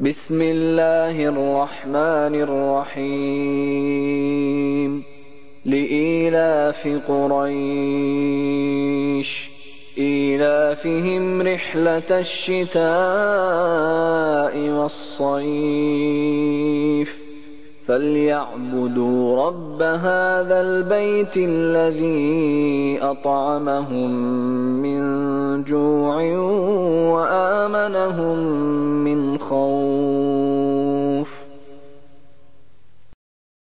بسم الله الرحمن الرحيم لإيلاف قريش إيلافهم رحلة الشتاء والصيف فليعبدوا رب هذا البيت الذي أطعمهم من جوع وآمنهم